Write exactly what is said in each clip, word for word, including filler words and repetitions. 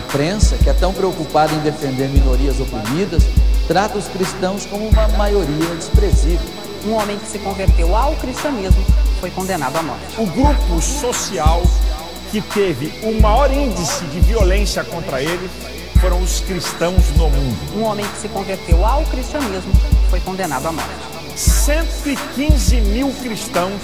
imprensa, que é tão preocupada em defender minorias oprimidas, trata os cristãos como uma maioria desprezível. Um homem que se converteu ao cristianismo foi condenado à morte. O grupo social que teve o maior índice de violência contra ele foram os cristãos no mundo. Um homem que se converteu ao cristianismo foi condenado à morte. cento e quinze mil cristãos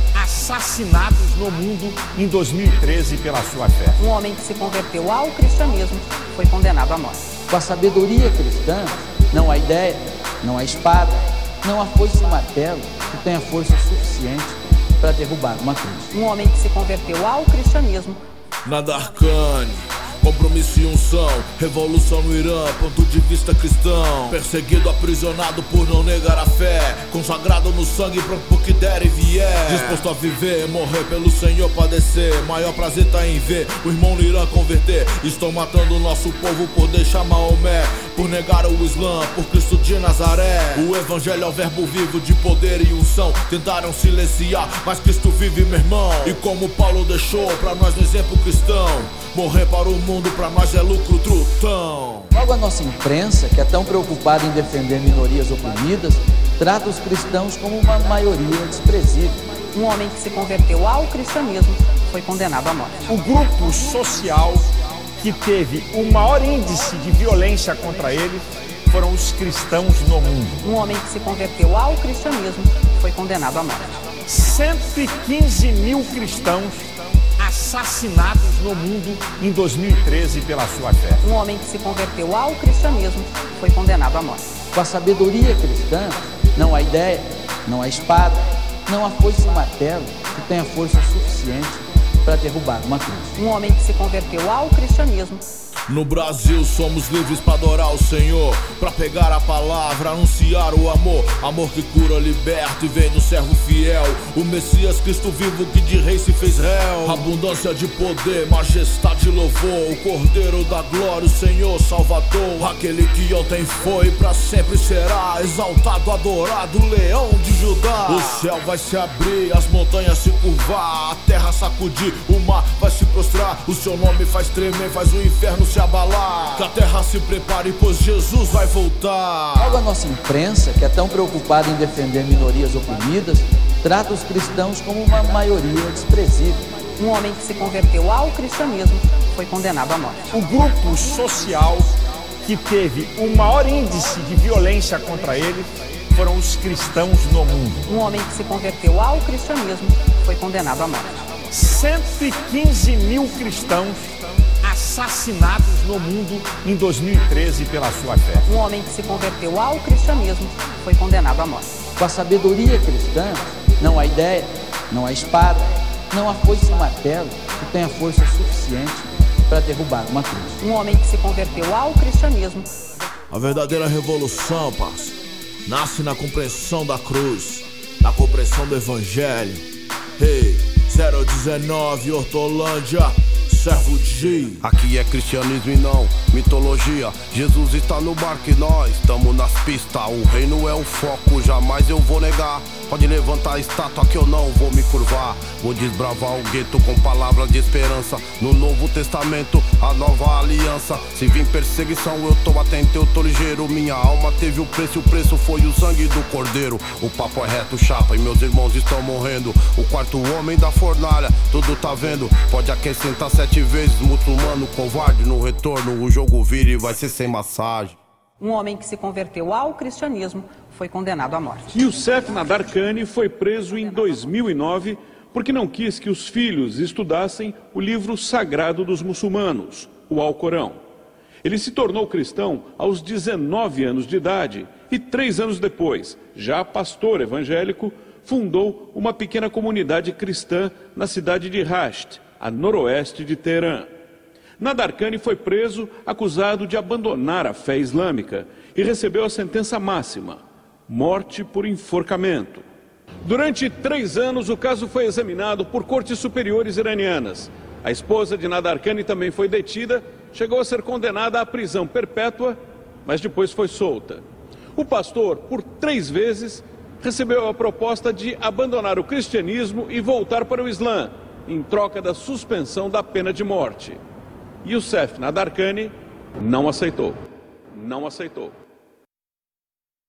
assassinados no mundo em dois mil e treze pela sua fé. Um homem que se converteu ao cristianismo foi condenado à morte. Com a sabedoria cristã, não há ideia, não há espada, não há foice e martelo que tenha força suficiente para derrubar uma cruz. Um homem que se converteu ao cristianismo. Nadarkhani, compromisso e unção, revolução no Irã, ponto de vista cristão. Perseguido, aprisionado por não negar a fé, consagrado no sangue, pronto pro que der e vier. Disposto a viver, morrer pelo Senhor, padecer. Maior prazer tá em ver o irmão no Irã converter. Estão matando o nosso povo por deixar Maomé, por negar o Islã, por Cristo de Nazaré. O evangelho é o verbo vivo de poder e unção. Tentaram silenciar, mas Cristo vive, meu irmão. E como Paulo deixou pra nós no exemplo cristão, morrer para o mundo pra nós é lucro trutão. Logo a nossa imprensa, que é tão preocupada em defender minorias oprimidas, trata os cristãos como uma maioria desprezível. Um homem que se converteu ao cristianismo foi condenado à morte. O grupo social que teve o maior índice de violência contra ele foram os cristãos no mundo. Um homem que se converteu ao cristianismo foi condenado à morte. cento e quinze mil cristãos assassinados no mundo em dois mil e treze pela sua fé. Um homem que se converteu ao cristianismo foi condenado à morte. Com a sabedoria cristã, não há ideia, não há espada, não há foice e martelo que tenha força suficiente para derrubar uma cruz. Um homem que se converteu ao cristianismo. No Brasil somos livres para adorar o Senhor, para pegar a palavra, anunciar o amor. Amor que cura, liberta e vem do servo fiel, o Messias Cristo vivo que de rei se fez réu. Abundância de poder, majestade e louvor, o Cordeiro da glória, o Senhor Salvador. Aquele que ontem foi e para sempre será, exaltado, adorado, o leão de Judá. O céu vai se abrir, as montanhas se curvar, a terra sacudir, o mar vai se prostrar. O seu nome faz tremer, faz o inferno se abalar. Que a terra se prepare, pois Jesus vai voltar. Logo a nossa imprensa, que é tão preocupada em defender minorias oprimidas, trata os cristãos como uma maioria desprezível. Um homem que se converteu ao cristianismo foi condenado à morte. O grupo social que teve o maior índice de violência contra ele foram os cristãos no mundo. Um homem que se converteu ao cristianismo foi condenado à morte. cento e quinze mil cristãos assassinados no mundo em dois mil e treze pela sua fé. Um homem que se converteu ao cristianismo foi condenado à morte. Com a sabedoria cristã, não há ideia, não há espada, não há foice e martelo que tenha força suficiente para derrubar uma cruz. Um homem que se converteu ao cristianismo. A verdadeira revolução, parça, nasce na compreensão da cruz, na compreensão do evangelho. Hey, zero dezenove, Hortolândia, servo G. Aqui é cristianismo e não mitologia. Jesus está no barco e nós estamos nas pistas. O reino é o foco, jamais eu vou negar. Pode levantar a estátua que eu não vou me curvar. Vou desbravar o gueto com palavras de esperança. No Novo Testamento, a nova aliança. Se vir perseguição, eu tô atento, eu tô ligeiro. Minha alma teve o preço, o preço foi o sangue do cordeiro. O papo é reto, chapa, e meus irmãos estão morrendo. O quarto homem da fornalha, tudo tá vendo. Pode acrescentar sete vezes, muçulmano covarde. No retorno, o jogo vira e vai ser sem massagem. Um homem que se converteu ao cristianismo foi condenado à morte. Youssef Nadarkhani foi preso em dois mil e nove porque não quis que os filhos estudassem o livro sagrado dos muçulmanos, o Alcorão. Ele se tornou cristão aos dezenove anos de idade e três anos depois, já pastor evangélico, fundou uma pequena comunidade cristã na cidade de Rasht, a noroeste de Teherã. Nadarkhani foi preso, acusado de abandonar a fé islâmica e recebeu a sentença máxima, morte por enforcamento. Durante três anos, o caso foi examinado por cortes superiores iranianas. A esposa de Nadarkhani também foi detida, chegou a ser condenada à prisão perpétua, mas depois foi solta. O pastor, por três vezes, recebeu a proposta de abandonar o cristianismo e voltar para o Islã, em troca da suspensão da pena de morte. Youssef Nadarkhani não aceitou. Não aceitou.